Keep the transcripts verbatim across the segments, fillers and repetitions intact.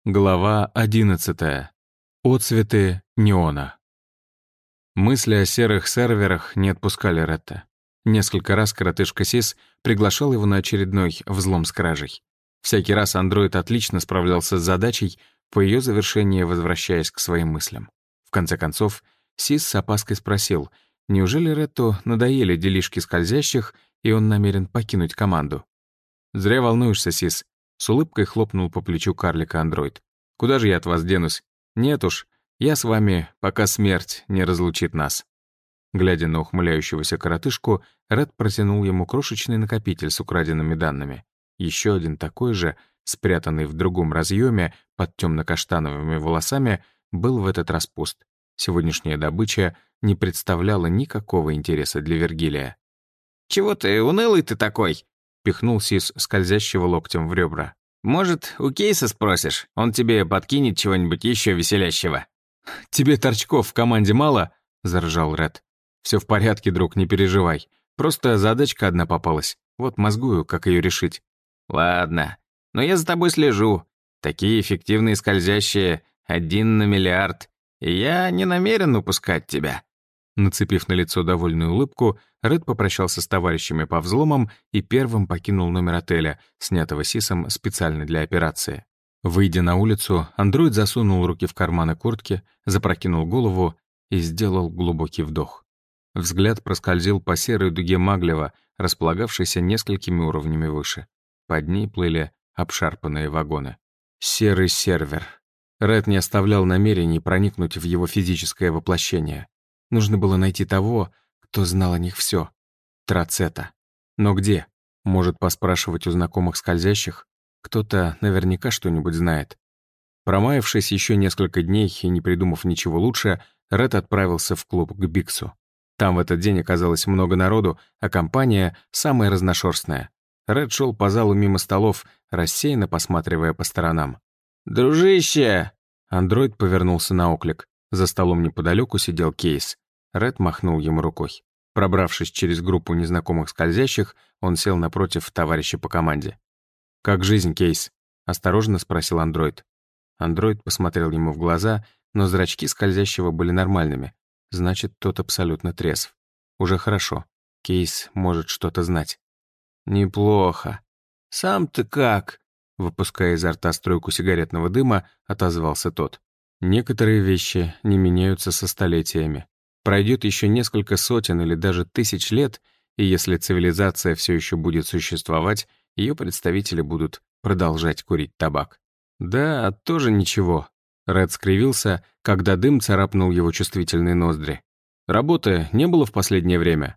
Глава одиннадцатая. Отцветы неона. Мысли о серых серверах не отпускали Ретта. Несколько раз коротышка Сис приглашал его на очередной взлом с кражей. Всякий раз андроид отлично справлялся с задачей, по ее завершении возвращаясь к своим мыслям. В конце концов, Сис с опаской спросил, неужели Ретту надоели делишки скользящих, и он намерен покинуть команду. «Зря волнуешься, Сис», — с улыбкой хлопнул по плечу карлика-андроид. «Куда же я от вас денусь? Нет уж, я с вами, пока смерть не разлучит нас». Глядя на ухмыляющегося коротышку, Ред протянул ему крошечный накопитель с украденными данными. Еще один такой же, спрятанный в другом разъеме под темно-каштановыми волосами, был в этот раз пуст. Сегодняшняя добыча не представляла никакого интереса для Вергилия. «Чего ты, унылый ты такой?» — пихнул Сис скользящего локтем в ребра. «Может, у Кейса спросишь? Он тебе подкинет чего-нибудь еще веселящего». «Тебе торчков в команде мало?» — заржал Ред. «Все в порядке, друг, не переживай. Просто задачка одна попалась. Вот мозгую, как ее решить». «Ладно, но я за тобой слежу. Такие эффективные скользящие один на миллиард. И я не намерен упускать тебя». Нацепив на лицо довольную улыбку, Ред попрощался с товарищами по взломам и первым покинул номер отеля, снятого Сисом специально для операции. Выйдя на улицу, андроид засунул руки в карманы куртки, запрокинул голову и сделал глубокий вдох. Взгляд проскользил по серой дуге Маглева, располагавшейся несколькими уровнями выше. Под ней плыли обшарпанные вагоны. Серый сервер. Ред не оставлял намерений проникнуть в его физическое воплощение. Нужно было найти того, кто знал о них все. Трацета. Но где? Может, поспрашивать у знакомых скользящих? Кто-то наверняка что-нибудь знает. Промаявшись еще несколько дней и не придумав ничего лучше, Ред отправился в клуб к Биксу. Там в этот день оказалось много народу, а компания самая разношерстная. Ред шел по залу мимо столов, рассеянно посматривая по сторонам. «Дружище!» Андроид повернулся на оклик. За столом неподалеку сидел Кейс. Ред махнул ему рукой. Пробравшись через группу незнакомых скользящих, он сел напротив товарища по команде. «Как жизнь, Кейс?» — осторожно спросил андроид. Андроид посмотрел ему в глаза, но зрачки скользящего были нормальными. Значит, тот абсолютно трезв. Уже хорошо. Кейс может что-то знать. «Неплохо. Сам ты как?» Выпуская изо рта струйку сигаретного дыма, отозвался тот. «Некоторые вещи не меняются со столетиями. Пройдет еще несколько сотен или даже тысяч лет, и если цивилизация все еще будет существовать, ее представители будут продолжать курить табак». «Да, тоже ничего». Ред скривился, когда дым царапнул его чувствительные ноздри. «Работы не было в последнее время?»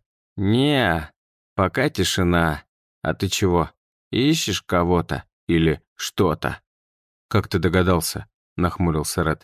«Не, пока тишина. А ты чего, ищешь кого-то или что-то?» «Как ты догадался?» — нахмурился Ред.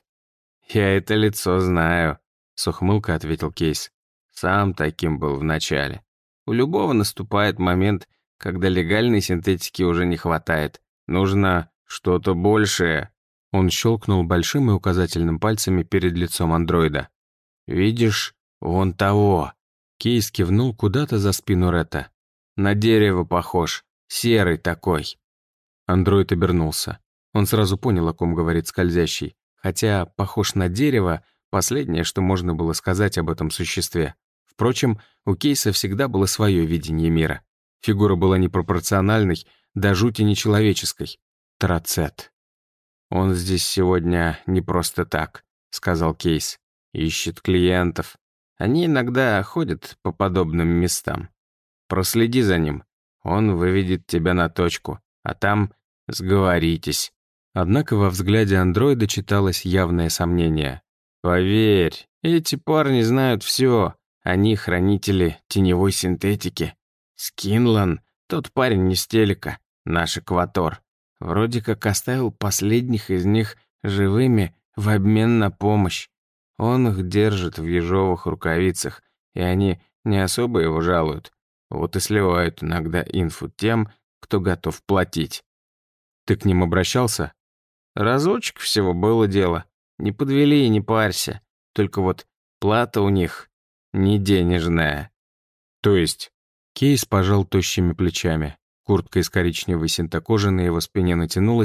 «Я это лицо знаю», — с ухмылкой ответил Кейс. «Сам таким был вначале. У любого наступает момент, когда легальной синтетики уже не хватает. Нужно что-то большее». Он щелкнул большим и указательным пальцами перед лицом андроида. «Видишь, вон того». Кейс кивнул куда-то за спину Ретта. «На дерево похож, серый такой». Андроид обернулся. Он сразу понял, о ком говорит скользящий. Хотя «похож на дерево» — последнее, что можно было сказать об этом существе. Впрочем, у Кейса всегда было свое видение мира. Фигура была непропорциональной, до жути нечеловеческой. Трацет. «Он здесь сегодня не просто так», — сказал Кейс. «Ищет клиентов. Они иногда ходят по подобным местам. Проследи за ним. Он выведет тебя на точку, а там сговоритесь». Однако во взгляде андроида читалось явное сомнение. «Поверь, эти парни знают все. Они хранители теневой синтетики. Скинлан, тот парень из телека, наш экватор, вроде как оставил последних из них живыми в обмен на помощь. Он их держит в ежовых рукавицах, и они не особо его жалуют. Вот и сливают иногда инфу тем, кто готов платить». «Ты к ним обращался?» «Разочек всего было дело. Не подвели и не парься. Только вот плата у них не денежная». «То есть?» Кейс пожал тощими плечами. Куртка из коричневой синтокожи на его спине натянулась,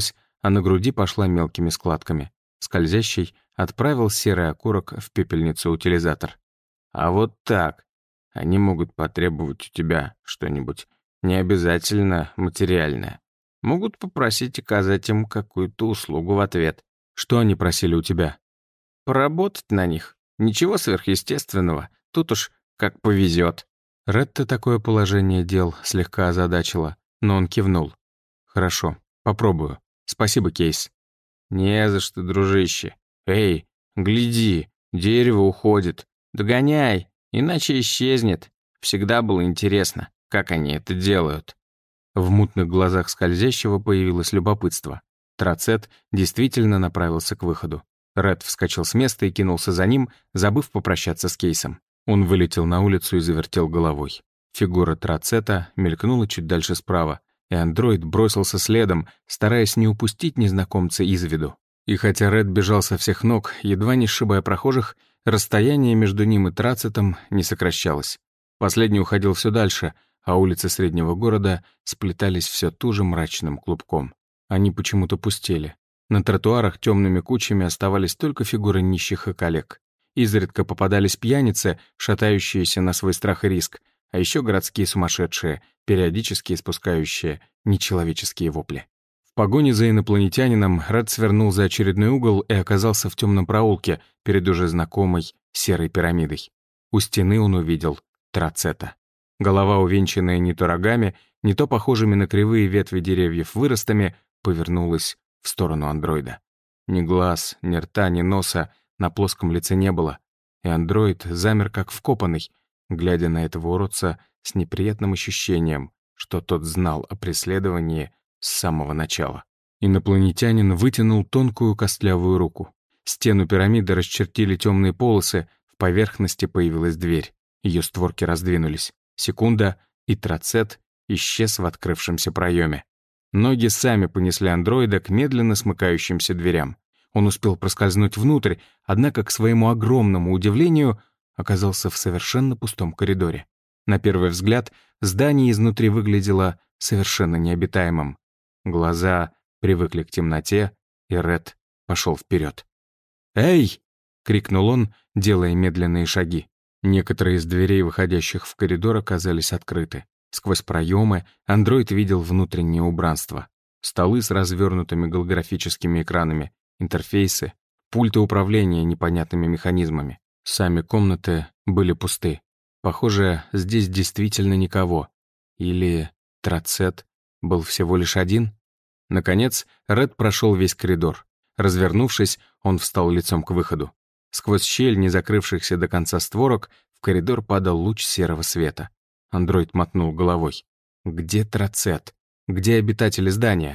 а на груди пошла мелкими складками. Скользящий отправил серый окурок в пепельницу-утилизатор. «А вот так. Они могут потребовать у тебя что-нибудь, не обязательно материальное. Могут попросить оказать им какую-то услугу в ответ. Что они просили у тебя?» Поработать на них. Ничего сверхъестественного. Тут уж как повезет». Ретта такое положение дел слегка озадачило, но он кивнул. «Хорошо, попробую. Спасибо, Кейс». «Не за что, дружище. Эй, гляди, дерево уходит. Догоняй, иначе исчезнет. Всегда было интересно, как они это делают». В мутных глазах скользящего появилось любопытство. Трацет действительно направился к выходу. Ред вскочил с места и кинулся за ним, забыв попрощаться с Кейсом. Он вылетел на улицу и завертел головой. Фигура Трацета мелькнула чуть дальше справа, и андроид бросился следом, стараясь не упустить незнакомца из виду. И хотя Ред бежал со всех ног, едва не сшибая прохожих, расстояние между ним и Трацетом не сокращалось. Последний уходил все дальше, а улицы среднего города сплетались все туже мрачным клубком. Они почему-то пустели. На тротуарах темными кучами оставались только фигуры нищих и коллег. Изредка попадались пьяницы, шатающиеся на свой страх и риск, а еще городские сумасшедшие, периодически испускающие нечеловеческие вопли. В погоне за инопланетянином Ред свернул за очередной угол и оказался в темном проулке перед уже знакомой серой пирамидой. У стены он увидел Трацета. Голова, увенчанная не то рогами, не то похожими на кривые ветви деревьев выростами, повернулась в сторону андроида. Ни глаз, ни рта, ни носа на плоском лице не было, и андроид замер как вкопанный, глядя на этого уродца с неприятным ощущением, что тот знал о преследовании с самого начала. Инопланетянин вытянул тонкую костлявую руку. Стену пирамиды расчертили темные полосы, в поверхности появилась дверь. Ее створки раздвинулись. Секунда, и Трацет исчез в открывшемся проеме. Ноги сами понесли андроида к медленно смыкающимся дверям. Он успел проскользнуть внутрь, однако, к своему огромному удивлению, оказался в совершенно пустом коридоре. На первый взгляд, здание изнутри выглядело совершенно необитаемым. Глаза привыкли к темноте, и Ред пошел вперед. «Эй!» — крикнул он, делая медленные шаги. Некоторые из дверей, выходящих в коридор, оказались открыты. Сквозь проемы андроид видел внутреннее убранство. Столы с развернутыми голографическими экранами, интерфейсы, пульты управления непонятными механизмами. Сами комнаты были пусты. Похоже, здесь действительно никого. Или Трацет был всего лишь один? Наконец, Ред прошел весь коридор. Развернувшись, он встал лицом к выходу. Сквозь щель не закрывшихся до конца створок в коридор падал луч серого света. Андроид мотнул головой. «Где Трацет? Где обитатели здания?»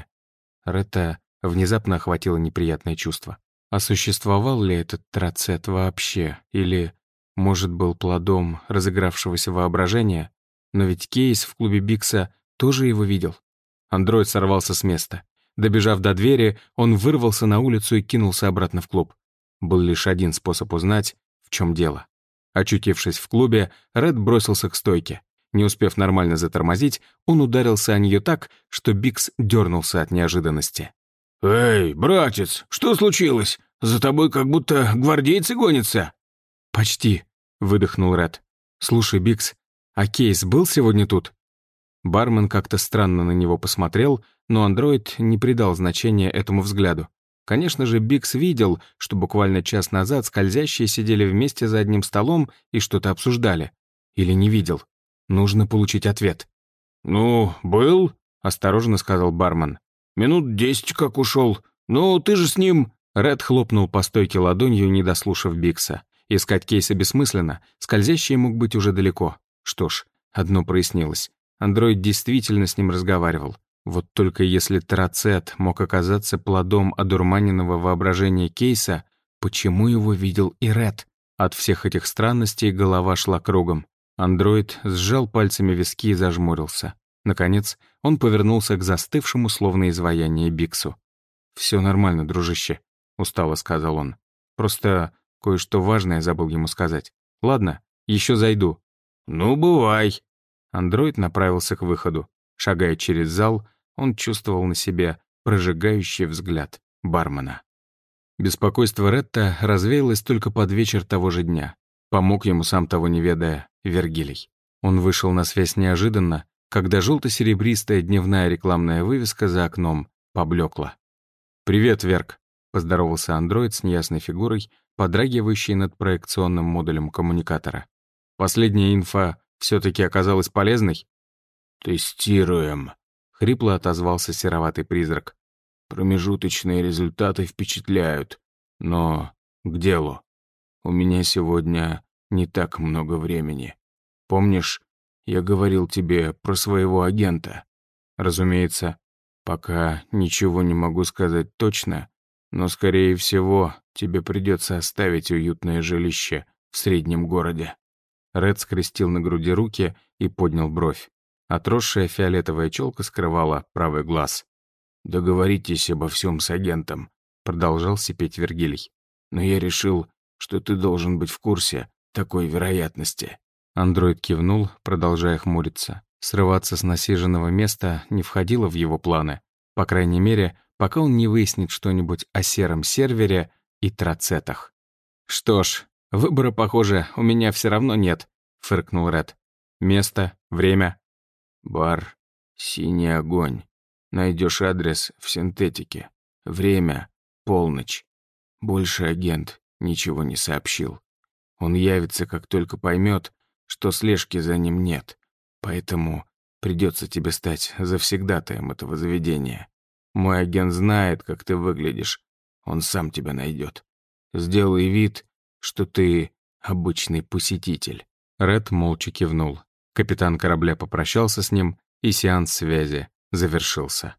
Ретта внезапно охватило неприятное чувство. А существовал ли этот Трацет вообще? Или, может, был плодом разыгравшегося воображения? Но ведь Кейс в клубе Бикса тоже его видел. Андроид сорвался с места. Добежав до двери, он вырвался на улицу и кинулся обратно в клуб. Был лишь один способ узнать, в чем дело. Очутившись в клубе, Ред бросился к стойке. Не успев нормально затормозить, он ударился о нее так, что Бикс дернулся от неожиданности. «Эй, братец, что случилось? За тобой как будто гвардейцы гонятся». «Почти», — выдохнул Ред. «Слушай, Бикс, а Кейс был сегодня тут?» Бармен как-то странно на него посмотрел, но андроид не придал значения этому взгляду. Конечно же, Бикс видел, что буквально час назад скользящие сидели вместе за одним столом и что-то обсуждали. Или не видел. Нужно получить ответ. «Ну, был», — осторожно сказал бармен. «Минут десять как ушел. Ну, ты же с ним...» Ред хлопнул по стойке ладонью, не дослушав Бикса. Искать Кейса бессмысленно, скользящий мог быть уже далеко. Что ж, одно прояснилось. Андроид действительно с ним разговаривал. Вот только если Трацет мог оказаться плодом одурманенного воображения Кейса, почему его видел и Ред? От всех этих странностей голова шла кругом. Андроид сжал пальцами виски и зажмурился. Наконец, он повернулся к застывшему, словно изваяние, Биксу. «Все нормально, дружище», — устало сказал он. «Просто кое-что важное забыл ему сказать. Ладно, еще зайду». «Ну, бывай». Андроид направился к выходу. Шагая через зал, он чувствовал на себе прожигающий взгляд бармена. Беспокойство Ретта развеялось только под вечер того же дня. Помог ему, сам того не ведая, Вергилий. Он вышел на связь неожиданно, когда желто-серебристая дневная рекламная вывеска за окном поблекла. «Привет, Верк», — поздоровался андроид с неясной фигурой, подрагивающей над проекционным модулем коммуникатора. «Последняя инфа все-таки оказалась полезной?» «Тестируем», — хрипло отозвался сероватый призрак. «Промежуточные результаты впечатляют, но к делу. У меня сегодня не так много времени. Помнишь, я говорил тебе про своего агента?» «Разумеется». «Пока ничего не могу сказать точно, но, скорее всего, тебе придется оставить уютное жилище в среднем городе». Ред скрестил на груди руки и поднял бровь. Отросшая фиолетовая челка скрывала правый глаз. «Договоритесь обо всем с агентом», — продолжал сипеть Вергилий. «Но я решил, что ты должен быть в курсе такой вероятности». Андроид кивнул, продолжая хмуриться. Срываться с насиженного места не входило в его планы. По крайней мере, пока он не выяснит что-нибудь о сером сервере и троцетах. «Что ж, выбора, похоже, у меня все равно нет», — фыркнул Ред. «Место, время». «Бар, синий огонь. Найдешь адрес в синтетике. Время, полночь. Больше агент ничего не сообщил. Он явится, как только поймет, что слежки за ним нет. Поэтому придется тебе стать завсегдатаем этого заведения. Мой агент знает, как ты выглядишь. Он сам тебя найдет. Сделай вид, что ты обычный посетитель». Ред молча кивнул. Капитан корабля попрощался с ним, и сеанс связи завершился.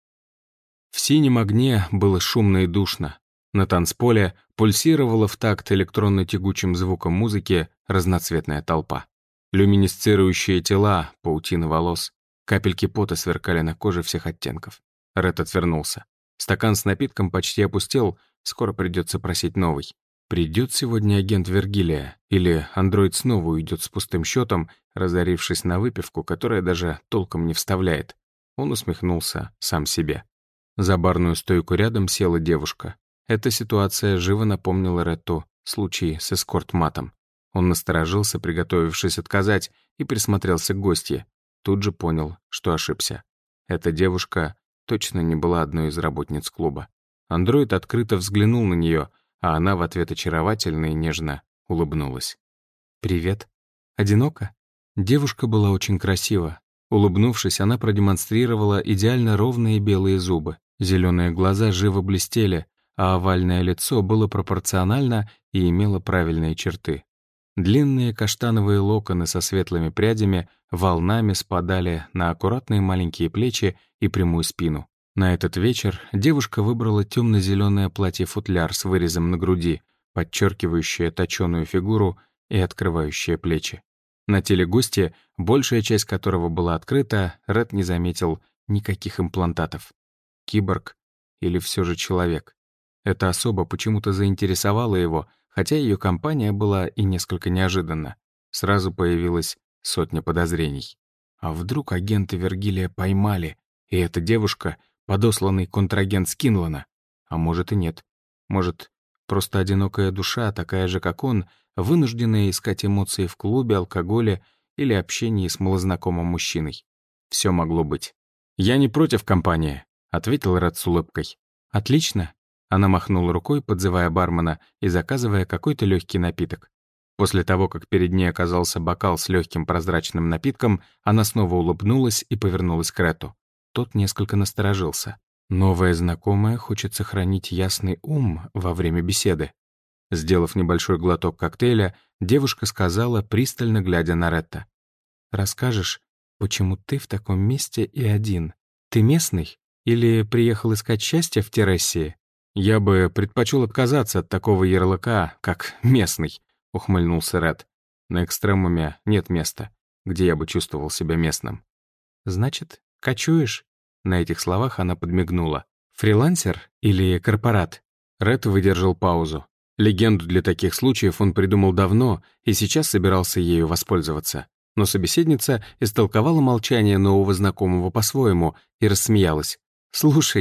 В синем огне было шумно и душно. На танцполе пульсировала в такт электронно-тягучим звуком музыки разноцветная толпа. Люминесцирующие тела, паутина волос, капельки пота сверкали на коже всех оттенков. Ред отвернулся. Стакан с напитком почти опустел, скоро придется просить новый. Придет сегодня агент Вергилия, или андроид снова уйдет с пустым счетом, разорившись на выпивку, которая даже толком не вставляет. Он усмехнулся сам себе. За барную стойку рядом села девушка. Эта ситуация живо напомнила Ретту случай с эскорт-матом. Он насторожился, приготовившись отказать, и присмотрелся к гостье. Тут же понял, что ошибся. Эта девушка точно не была одной из работниц клуба. Андроид открыто взглянул на нее, а она в ответ очаровательно и нежно улыбнулась. «Привет. Одиноко?» Девушка была очень красива. Улыбнувшись, она продемонстрировала идеально ровные белые зубы. Зеленые глаза живо блестели, а овальное лицо было пропорционально и имело правильные черты. Длинные каштановые локоны со светлыми прядями волнами спадали на аккуратные маленькие плечи и прямую спину. На этот вечер девушка выбрала темно-зеленое платье-футляр с вырезом на груди, подчеркивающее точеную фигуру и открывающее плечи. На теле гостя, большая часть которого была открыта, Ред не заметил никаких имплантатов. Киборг или все же человек? Эта особа почему-то заинтересовала его, хотя ее компания была и несколько неожиданна. Сразу появилась сотня подозрений. А вдруг агенты Вергилия поймали, и эта девушка — подосланный контрагент Скинлана? А может и нет. Может, просто одинокая душа, такая же, как он, вынужденная искать эмоции в клубе, алкоголе или общении с малознакомым мужчиной. Все могло быть. «Я не против компании», — ответил Ред с улыбкой. «Отлично». Она махнула рукой, подзывая бармена и заказывая какой-то легкий напиток. После того, как перед ней оказался бокал с легким прозрачным напитком, она снова улыбнулась и повернулась к Рету. Тот несколько насторожился. Новая знакомая хочет сохранить ясный ум во время беседы. Сделав небольшой глоток коктейля, девушка сказала, пристально глядя на Ретта. «Расскажешь, почему ты в таком месте и один? Ты местный? Или приехал искать счастье в Терессии?» «Я бы предпочел отказаться от такого ярлыка, как «местный», — ухмыльнулся Ред. «На экстремуме нет места, где я бы чувствовал себя местным». «Значит, кочуешь?» На этих словах она подмигнула. «Фрилансер или корпорат?» Ред выдержал паузу. Легенду для таких случаев он придумал давно и сейчас собирался ею воспользоваться. Но собеседница истолковала молчание нового знакомого по-своему и рассмеялась. «Слушай,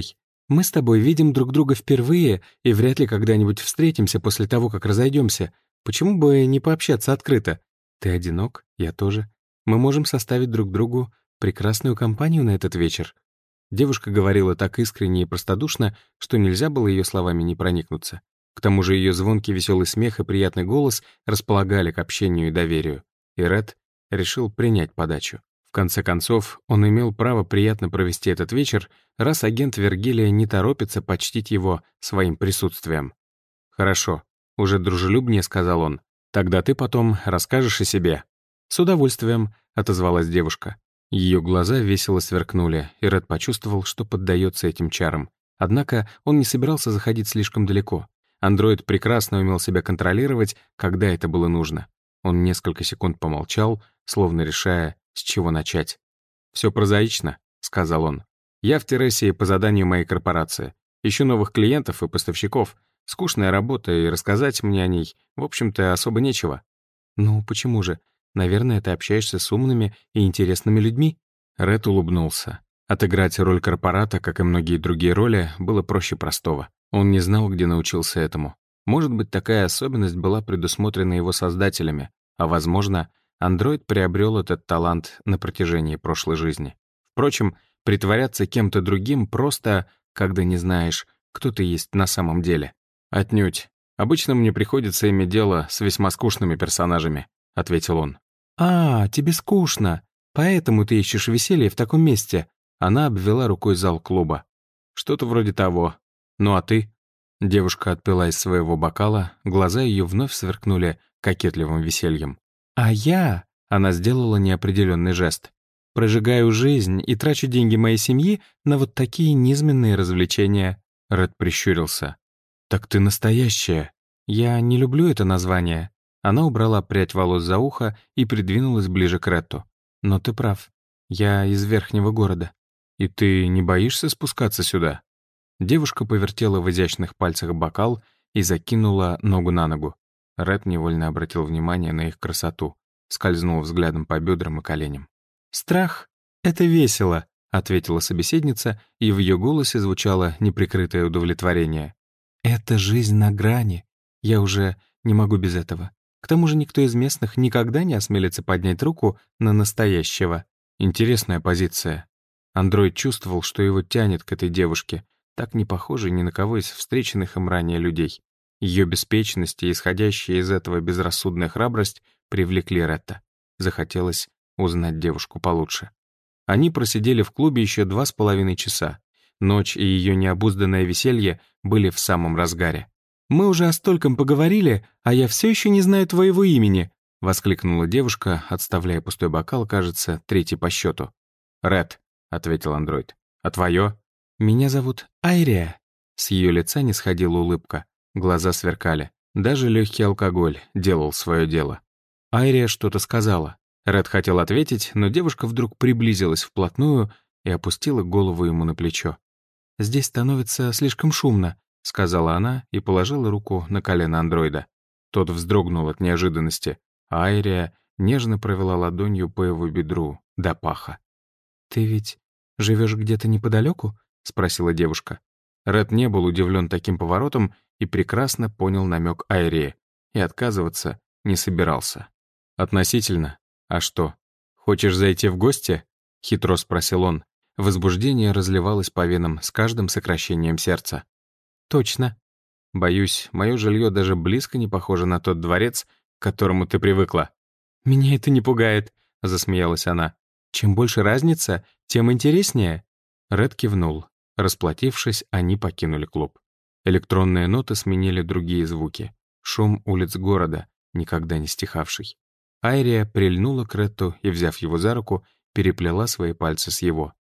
Мы с тобой видим друг друга впервые и вряд ли когда-нибудь встретимся после того, как разойдемся. Почему бы не пообщаться открыто? Ты одинок, я тоже. Мы можем составить друг другу прекрасную компанию на этот вечер». Девушка говорила так искренне и простодушно, что нельзя было ее словами не проникнуться. К тому же ее звонкий веселый смех и приятный голос располагали к общению и доверию. И Ред решил принять подачу. В конце концов, он имел право приятно провести этот вечер, раз агент Вергилия не торопится почтить его своим присутствием. «Хорошо», — уже дружелюбнее сказал он. «Тогда ты потом расскажешь о себе». «С удовольствием», — отозвалась девушка. Ее глаза весело сверкнули, и Ред почувствовал, что поддается этим чарам. Однако он не собирался заходить слишком далеко. Андроид прекрасно умел себя контролировать, когда это было нужно. Он несколько секунд помолчал, словно решая, с чего начать. «Все прозаично», — сказал он. «Я в Тересии по заданию моей корпорации. Ищу новых клиентов и поставщиков. Скучная работа, и рассказать мне о ней, в общем-то, особо нечего». «Ну, почему же? Наверное, ты общаешься с умными и интересными людьми». Ред улыбнулся. Отыграть роль корпората, как и многие другие роли, было проще простого. Он не знал, где научился этому. Может быть, такая особенность была предусмотрена его создателями, а, возможно, андроид приобрел этот талант на протяжении прошлой жизни. Впрочем, притворяться кем-то другим просто, когда не знаешь, кто ты есть на самом деле. «Отнюдь. Обычно мне приходится иметь дело с весьма скучными персонажами», — ответил он. «А, тебе скучно. Поэтому ты ищешь веселье в таком месте». Она обвела рукой зал клуба. «Что-то вроде того. Ну а ты?» Девушка отпила из своего бокала, глаза ее вновь сверкнули кокетливым весельем. «А я...» — она сделала неопределенный жест. «Прожигаю жизнь и трачу деньги моей семьи на вот такие низменные развлечения». Ред прищурился. «Так ты настоящая». «Я не люблю это название». Она убрала прядь волос за ухо и придвинулась ближе к Ретту. «Но ты прав. Я из верхнего города». «И ты не боишься спускаться сюда?» Девушка повертела в изящных пальцах бокал и закинула ногу на ногу. Ред невольно обратил внимание на их красоту, скользнул взглядом по бедрам и коленям. «Страх — это весело», — ответила собеседница, и в ее голосе звучало неприкрытое удовлетворение. «Это жизнь на грани. Я уже не могу без этого. К тому же никто из местных никогда не осмелится поднять руку на настоящего». Интересная позиция. Андроид чувствовал, что его тянет к этой девушке, так не похожей ни на кого из встреченных им ранее людей. Ее беспечность и исходящая из этого безрассудная храбрость привлекли Ретта. Захотелось узнать девушку получше. Они просидели в клубе еще два с половиной часа. Ночь и ее необузданное веселье были в самом разгаре. «Мы уже о стольком поговорили, а я все еще не знаю твоего имени», — воскликнула девушка, отставляя пустой бокал, кажется, третий по счету. «Ред», — ответил андроид. «А твое?» «Меня зовут Айрия». С ее лица не сходила улыбка, глаза сверкали. Даже легкий алкоголь делал свое дело. Айрия что-то сказала. Ред хотел ответить, но девушка вдруг приблизилась вплотную и опустила голову ему на плечо. «Здесь становится слишком шумно», — сказала она и положила руку на колено андроида. Тот вздрогнул от неожиданности, а Айрия нежно провела ладонью по его бедру до паха. «Ты ведь живешь где-то неподалеку?» — спросила девушка. Ред не был удивлен таким поворотом и прекрасно понял намек Айрии, и отказываться не собирался. «Относительно? А что, хочешь зайти в гости?» — хитро спросил он. Возбуждение разливалось по венам с каждым сокращением сердца. «Точно. Боюсь, мое жилье даже близко не похоже на тот дворец, к которому ты привыкла». «Меня это не пугает», — засмеялась она. «Чем больше разница, тем интереснее». Ред кивнул. Расплатившись, они покинули клуб. Электронные ноты сменили другие звуки. Шум улиц города, никогда не стихавший. Айрия прильнула к Ретту и, взяв его за руку, переплела свои пальцы с его.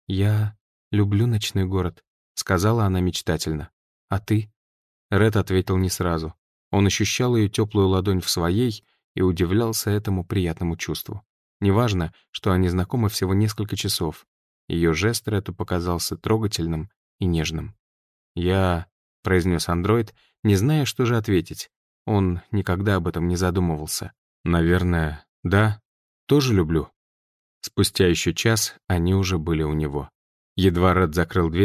«Я люблю ночной город», — сказала она мечтательно. «А ты?» Ред ответил не сразу. Он ощущал ее теплую ладонь в своей и удивлялся этому приятному чувству. Неважно, что они знакомы всего несколько часов. Ее жест Рету показался трогательным и нежным. «Я...» — произнес андроид, не зная, что же ответить. Он никогда об этом не задумывался. «Наверное, да, тоже люблю». Спустя еще час они уже были у него. Едва Ред закрыл дверь,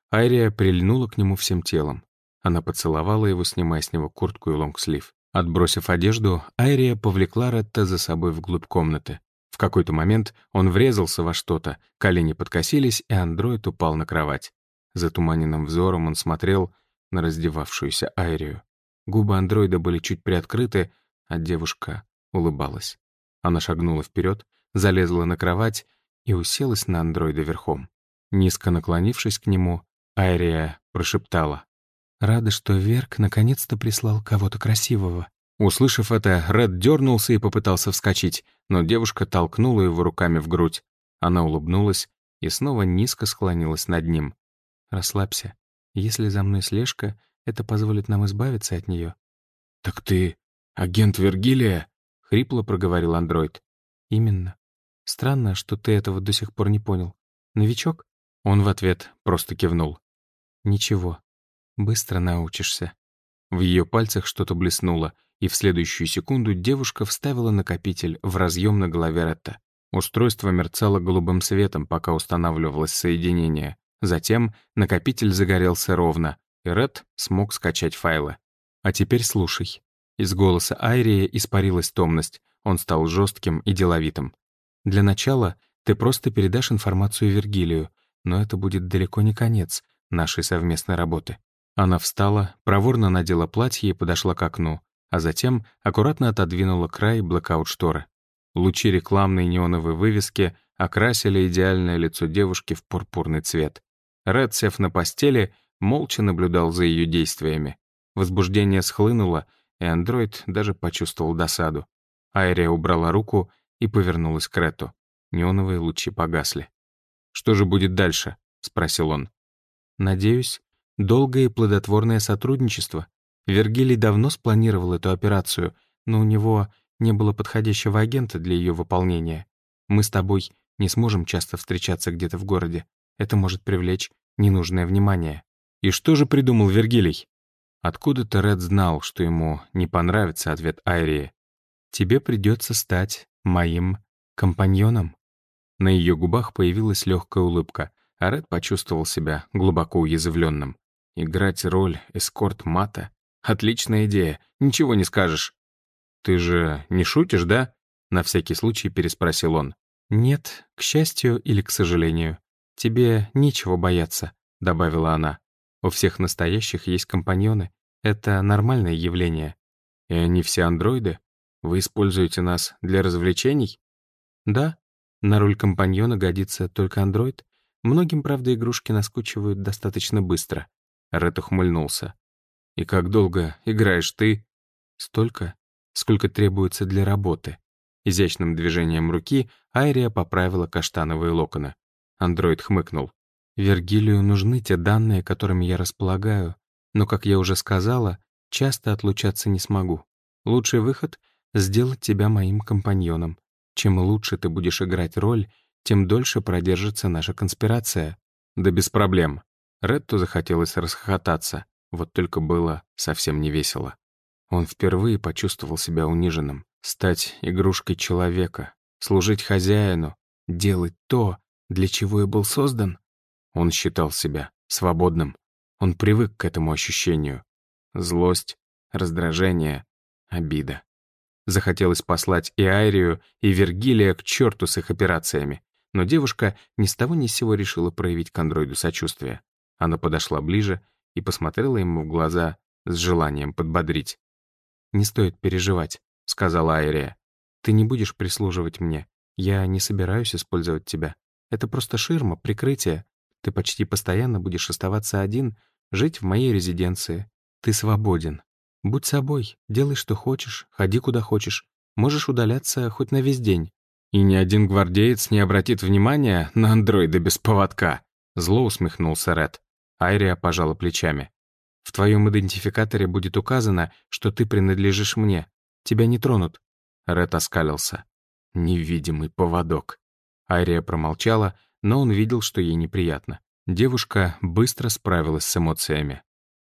Айрия прильнула к нему всем телом. Она поцеловала его, снимая с него куртку и лонгслив. Отбросив одежду, Айрия повлекла Ретта за собой вглубь комнаты. В какой-то момент он врезался во что-то, колени подкосились, и андроид упал на кровать. Затуманенным взором он смотрел на раздевавшуюся Айрию. Губы андроида были чуть приоткрыты, а девушка улыбалась. Она шагнула вперед, залезла на кровать и уселась на андроида верхом. Низко наклонившись к нему, Айрия прошептала: «Рада, что Верк наконец-то прислал кого-то красивого». Услышав это, Ред дернулся и попытался вскочить, но девушка толкнула его руками в грудь. Она улыбнулась и снова низко склонилась над ним. «Расслабься. Если за мной слежка, это позволит нам избавиться от нее». «Так ты агент Вергилия?» — хрипло проговорил андроид. «Именно. Странно, что ты этого до сих пор не понял. Новичок?» Он в ответ просто кивнул. «Ничего. Быстро научишься». В ее пальцах что-то блеснуло, и в следующую секунду девушка вставила накопитель в разъем на голове Ретта. Устройство мерцало голубым светом, пока устанавливалось соединение. Затем накопитель загорелся ровно, и Ред смог скачать файлы. «А теперь слушай». Из голоса Айрии испарилась томность, он стал жестким и деловитым. «Для начала ты просто передашь информацию Вергилию, но это будет далеко не конец нашей совместной работы». Она встала, проворно надела платье и подошла к окну, а затем аккуратно отодвинула край блэкаут-шторы. Лучи рекламной неоновой вывески окрасили идеальное лицо девушки в пурпурный цвет. Ред, сев на постели, молча наблюдал за ее действиями. Возбуждение схлынуло, и андроид даже почувствовал досаду. Айрия убрала руку и повернулась к Рету. Неоновые лучи погасли. «Что же будет дальше?» — спросил он. «Надеюсь, долгое и плодотворное сотрудничество. Вергилий давно спланировал эту операцию, но у него не было подходящего агента для ее выполнения. Мы с тобой не сможем часто встречаться где-то в городе. Это может привлечь ненужное внимание». «И что же придумал Вергилий?» Откуда-то Ред знал, что ему не понравится ответ Айрии. «Тебе придется стать моим компаньоном». На ее губах появилась легкая улыбка, а Ред почувствовал себя глубоко уязвленным. Играть роль эскорт-мата? Отличная идея, ничего не скажешь. «Ты же не шутишь, да?» — на всякий случай переспросил он. «Нет, к счастью или к сожалению. Тебе нечего бояться», — добавила она. «У всех настоящих есть компаньоны. Это нормальное явление». «И они все андроиды? Вы используете нас для развлечений?» «Да, на роль компаньона годится только андроид. Многим, правда, игрушки наскучивают достаточно быстро». Ред ухмыльнулся. «И как долго играешь ты?» «Столько, сколько требуется для работы». Изящным движением руки Айрия поправила каштановые локоны. Андроид хмыкнул. «Вергилию нужны те данные, которыми я располагаю, но, как я уже сказала, часто отлучаться не смогу. Лучший выход — сделать тебя моим компаньоном. Чем лучше ты будешь играть роль, тем дольше продержится наша конспирация». «Да без проблем». Ретту захотелось расхохотаться, вот только было совсем не весело. Он впервые почувствовал себя униженным. Стать игрушкой человека, служить хозяину, делать то, для чего и был создан. Он считал себя свободным. Он привык к этому ощущению. Злость, раздражение, обида. Захотелось послать и Айрию, и Вергилия к черту с их операциями. Но девушка ни с того ни с сего решила проявить к андроиду сочувствие. Она подошла ближе и посмотрела ему в глаза с желанием подбодрить. «Не стоит переживать», — сказала Айрия. «Ты не будешь прислуживать мне. Я не собираюсь использовать тебя. Это просто ширма, прикрытие. Ты почти постоянно будешь оставаться один, жить в моей резиденции. Ты свободен. Будь собой, делай, что хочешь, ходи, куда хочешь. Можешь удаляться хоть на весь день». «И ни один гвардеец не обратит внимания на андроида без поводка», — зло усмехнулся Ред. Айрия пожала плечами. «В твоем идентификаторе будет указано, что ты принадлежишь мне. Тебя не тронут». Ред оскалился. «Невидимый поводок». Айрия промолчала, но он видел, что ей неприятно. Девушка быстро справилась с эмоциями.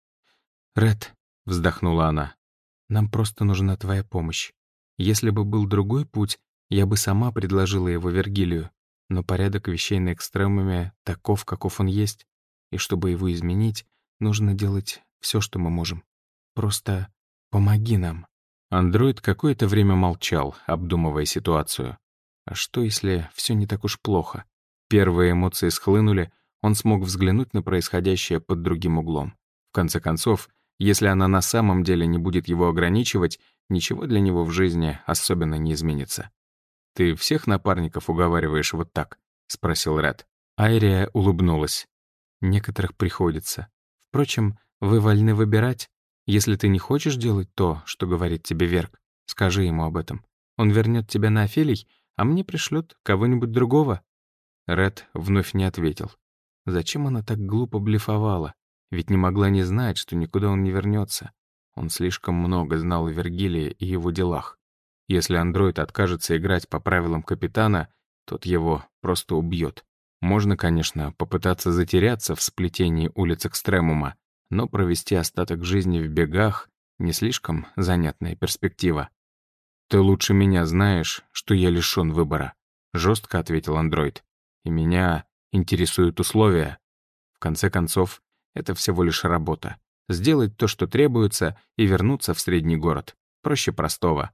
«Ред», — вздохнула она, — «нам просто нужна твоя помощь. Если бы был другой путь, я бы сама предложила его Вергилию, но порядок вещей на экстремуме таков, каков он есть. И чтобы его изменить, нужно делать все, что мы можем. Просто помоги нам». Андроид какое-то время молчал, обдумывая ситуацию. А что, если все не так уж плохо? Первые эмоции схлынули, он смог взглянуть на происходящее под другим углом. В конце концов, если она на самом деле не будет его ограничивать, ничего для него в жизни особенно не изменится. «Ты всех напарников уговариваешь вот так?» — спросил Ред. Айрия улыбнулась. «Некоторых приходится. Впрочем, вы вольны выбирать. Если ты не хочешь делать то, что говорит тебе Верк, скажи ему об этом. Он вернет тебя на Офелий, а мне пришлет кого-нибудь другого». Ред вновь не ответил. Зачем она так глупо блефовала? Ведь не могла не знать, что никуда он не вернется. Он слишком много знал о Вергилии и его делах. Если андроид откажется играть по правилам капитана, тот его просто убьет. Можно, конечно, попытаться затеряться в сплетении улиц Экстремума, но провести остаток жизни в бегах — не слишком занятная перспектива. «Ты лучше меня знаешь, что я лишён выбора», — жестко ответил андроид. «И меня интересуют условия. В конце концов, это всего лишь работа. Сделать то, что требуется, и вернуться в средний город. Проще простого».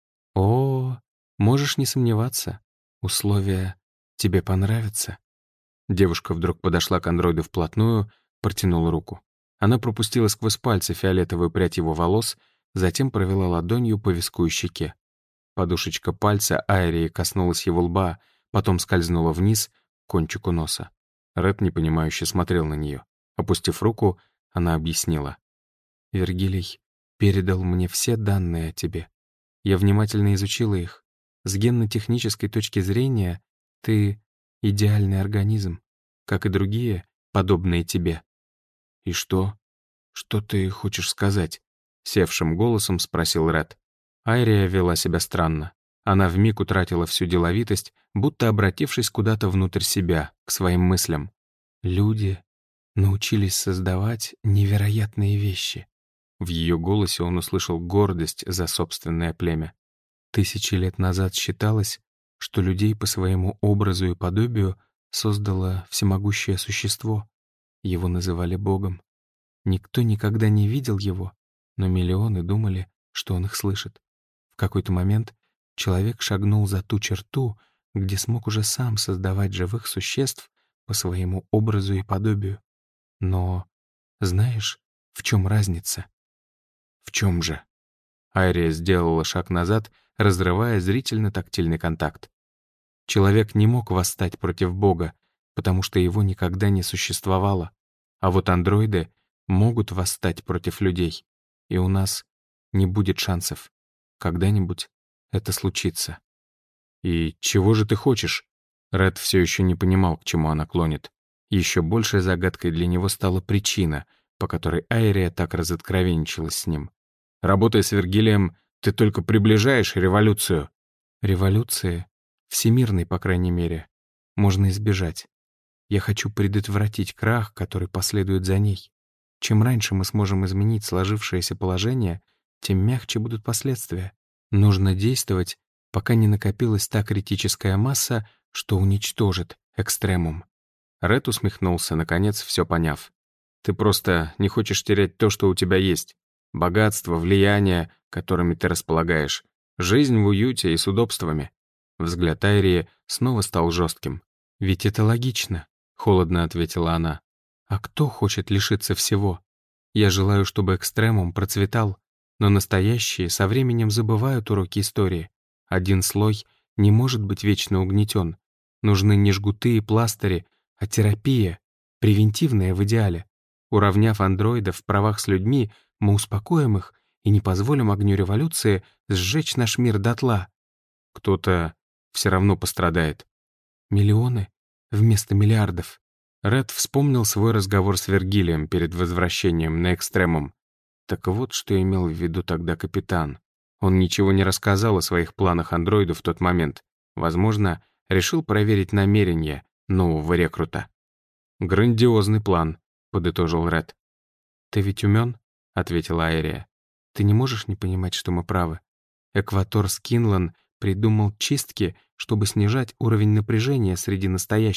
«О, можешь не сомневаться. Условия тебе понравятся». Девушка вдруг подошла к андроиду вплотную, протянула руку. Она пропустила сквозь пальцы фиолетовую прядь его волос, затем провела ладонью по виску и щеке. Подушечка пальца Айрии коснулась его лба, потом скользнула вниз, к кончику носа. Ред непонимающе смотрел на нее. Опустив руку, она объяснила. «Вергилий передал мне все данные о тебе. Я внимательно изучила их. С генно-технической точки зрения ты идеальный организм, как и другие, подобные тебе». «И что? Что ты хочешь сказать?» — севшим голосом спросил Ред. Айрия вела себя странно. Она вмиг утратила всю деловитость, будто обратившись куда-то внутрь себя, к своим мыслям. «Люди научились создавать невероятные вещи». В ее голосе он услышал гордость за собственное племя. Тысячи лет назад считалось, что людей по своему образу и подобию создало всемогущее существо. Его называли Богом. Никто никогда не видел его, но миллионы думали, что он их слышит. В какой-то момент человек шагнул за ту черту, где смог уже сам создавать живых существ по своему образу и подобию. Но знаешь, в чем разница? В чем же? Айрия сделала шаг назад, разрывая зрительно-тактильный контакт. Человек не мог восстать против Бога, потому что его никогда не существовало. А вот андроиды могут восстать против людей. И у нас не будет шансов. Когда-нибудь это случится. «И чего же ты хочешь?» Ред все еще не понимал, к чему она клонит. Еще большей загадкой для него стала причина, по которой Айрия так разоткровенничалась с ним. «Работая с Вергилием, ты только приближаешь революцию». «Революции, всемирной, по крайней мере, можно избежать. Я хочу предотвратить крах, который последует за ней. Чем раньше мы сможем изменить сложившееся положение, тем мягче будут последствия. Нужно действовать, пока не накопилась та критическая масса, что уничтожит экстремум». Ред усмехнулся, наконец, все поняв. «Ты просто не хочешь терять то, что у тебя есть. Богатство, влияние, которыми ты располагаешь. Жизнь в уюте и с удобствами». Взгляд Айрии снова стал жестким. «Ведь это логично», — холодно ответила она. «А кто хочет лишиться всего? Я желаю, чтобы экстремум процветал, но настоящие со временем забывают уроки истории. Один слой не может быть вечно угнетен. Нужны не жгуты и пластыри, а терапия, превентивная в идеале. Уравняв андроидов в правах с людьми, мы успокоим их и не позволим огню революции сжечь наш мир дотла. Кто-то все равно пострадает. Миллионы вместо миллиардов». Ред вспомнил свой разговор с Вергилием перед возвращением на Экстремум. Так вот, что имел в виду тогда капитан. Он ничего не рассказал о своих планах андроиду в тот момент. Возможно, решил проверить намерения нового рекрута. «Грандиозный план», — подытожил Ред. «Ты ведь умен?» — ответила Айрия. «Ты не можешь не понимать, что мы правы. Экватор Скинлан придумал чистки, чтобы снижать уровень напряжения среди настоящих.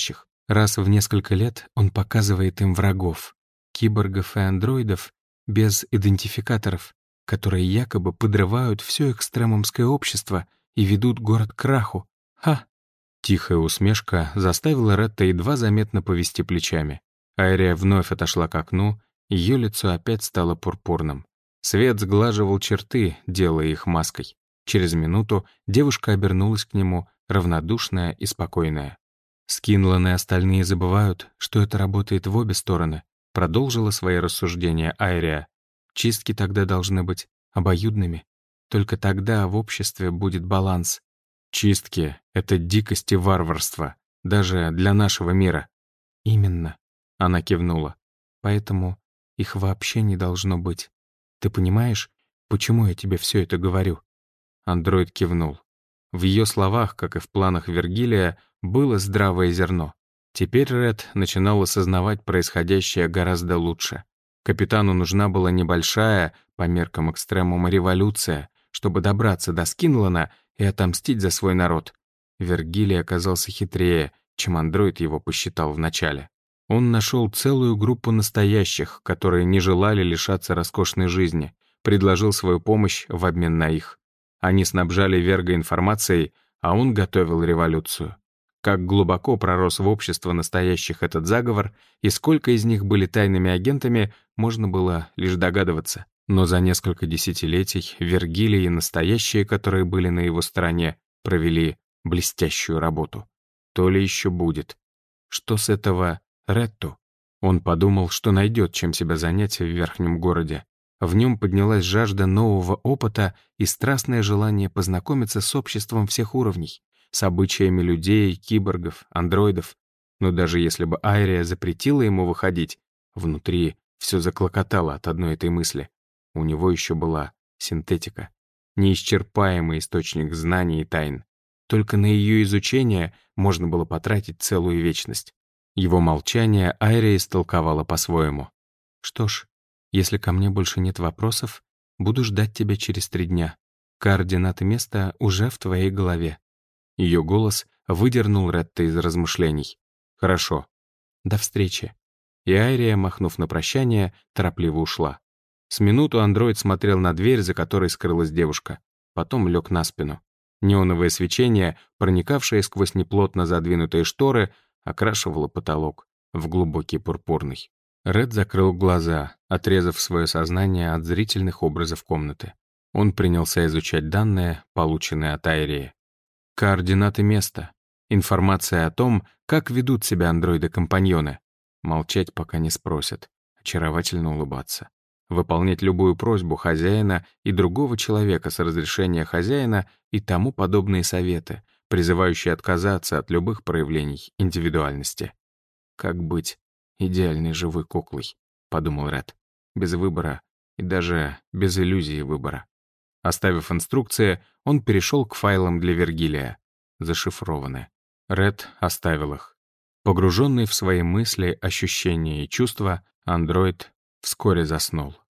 Раз в несколько лет он показывает им врагов, киборгов и андроидов без идентификаторов, которые якобы подрывают все экстремумское общество и ведут город к краху. Ха! Тихая усмешка заставила Ретта едва заметно повести плечами. Айрия вновь отошла к окну, ее лицо опять стало пурпурным. Свет сглаживал черты, делая их маской. Через минуту девушка обернулась к нему, равнодушная и спокойная. «Скинлан и остальные забывают, что это работает в обе стороны», продолжила свои рассуждения Айрия. «Чистки тогда должны быть обоюдными. Только тогда в обществе будет баланс. Чистки — это дикость и варварство, даже для нашего мира». «Именно», — она кивнула. «Поэтому их вообще не должно быть. Ты понимаешь, почему я тебе все это говорю?» Андроид кивнул. В ее словах, как и в планах Вергилия, было здравое зерно. Теперь Ред начинал осознавать происходящее гораздо лучше. Капитану нужна была небольшая, по меркам экстремума, революция, чтобы добраться до Скинлана и отомстить за свой народ. Вергилий оказался хитрее, чем андроид его посчитал вначале. Он нашел целую группу настоящих, которые не желали лишаться роскошной жизни, предложил свою помощь в обмен на их. Они снабжали Верга информацией, а он готовил революцию. Как глубоко пророс в общество настоящих этот заговор и сколько из них были тайными агентами, можно было лишь догадываться. Но за несколько десятилетий Вергилий и настоящие, которые были на его стороне, провели блестящую работу. То ли еще будет. Что с этого Ретту? Он подумал, что найдет, чем себя занять в верхнем городе. В нем поднялась жажда нового опыта и страстное желание познакомиться с обществом всех уровней, с обычаями людей, киборгов, андроидов. Но даже если бы Айрия запретила ему выходить, внутри все заклокотало от одной этой мысли. У него еще была синтетика, неисчерпаемый источник знаний и тайн. Только на ее изучение можно было потратить целую вечность. Его молчание Айрия истолковала по-своему. «Что ж, если ко мне больше нет вопросов, буду ждать тебя через три дня. Координаты места уже в твоей голове». Ее голос выдернул Ретта из размышлений. «Хорошо. До встречи». И Айрия, махнув на прощание, торопливо ушла. С минуту андроид смотрел на дверь, за которой скрылась девушка. Потом лег на спину. Неоновое свечение, проникавшее сквозь неплотно задвинутые шторы, окрашивало потолок в глубокий пурпурный. Ред закрыл глаза, отрезав свое сознание от зрительных образов комнаты. Он принялся изучать данные, полученные от Айрии. Координаты места, информация о том, как ведут себя андроиды-компаньоны. Молчать, пока не спросят, очаровательно улыбаться. Выполнять любую просьбу хозяина и другого человека с разрешения хозяина и тому подобные советы, призывающие отказаться от любых проявлений индивидуальности. «Как быть идеальной живой куклой», — подумал Ред, без выбора и даже без иллюзии выбора. Оставив инструкции, он перешел к файлам для Вергилия. Зашифрованы. Ред оставил их. Погруженный в свои мысли, ощущения и чувства, андроид вскоре заснул.